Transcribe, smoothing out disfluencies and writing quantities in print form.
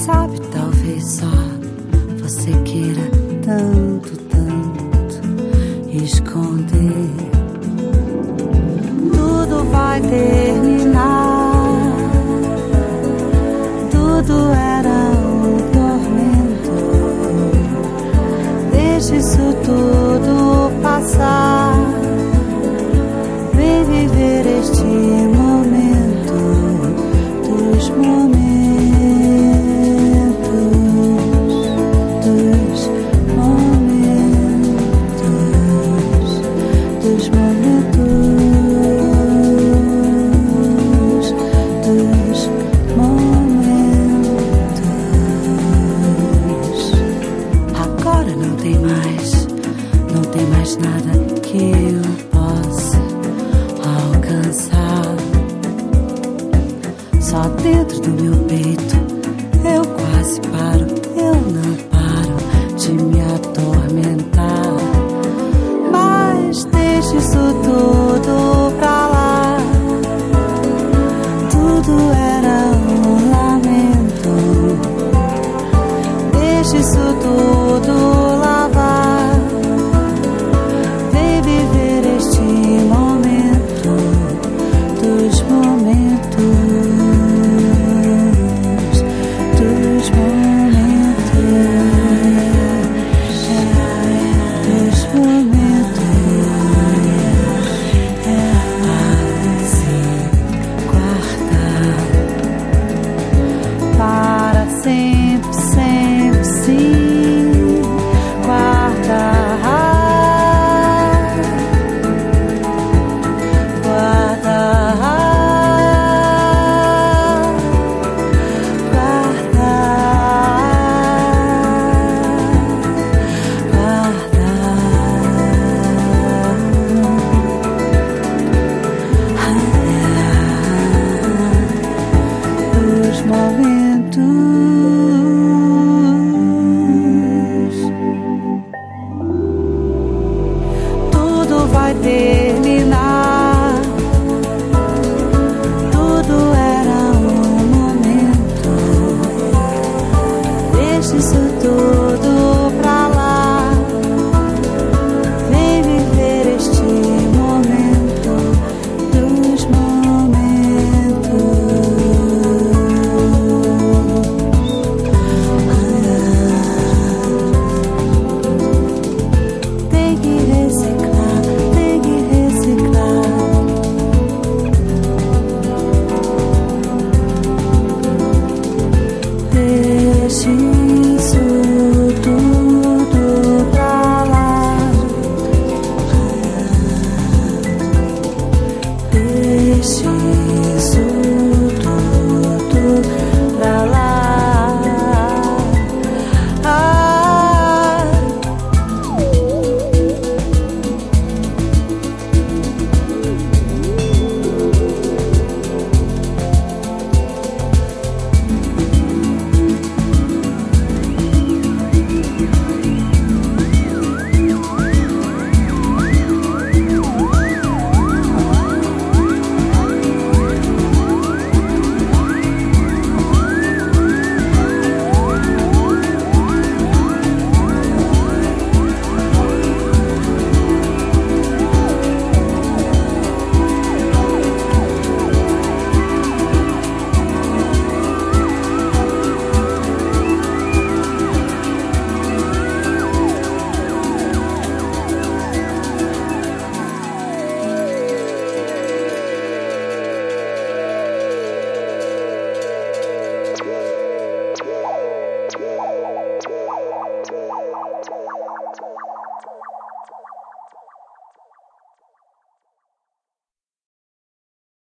sabe, talvez só você queira tanto, tanto esconder. Tudo vai terminar. Tudo era um tormento. Deixa isso tudo passar. Vem viver este momento dos momentos. Nada que eu possa alcançar. Só dentro do meu peito eu quase paro. Eu não paro de me atormentar. Mas deixa isso tudo pra lá. Tudo era um lamento. Deixa isso tudo lavar.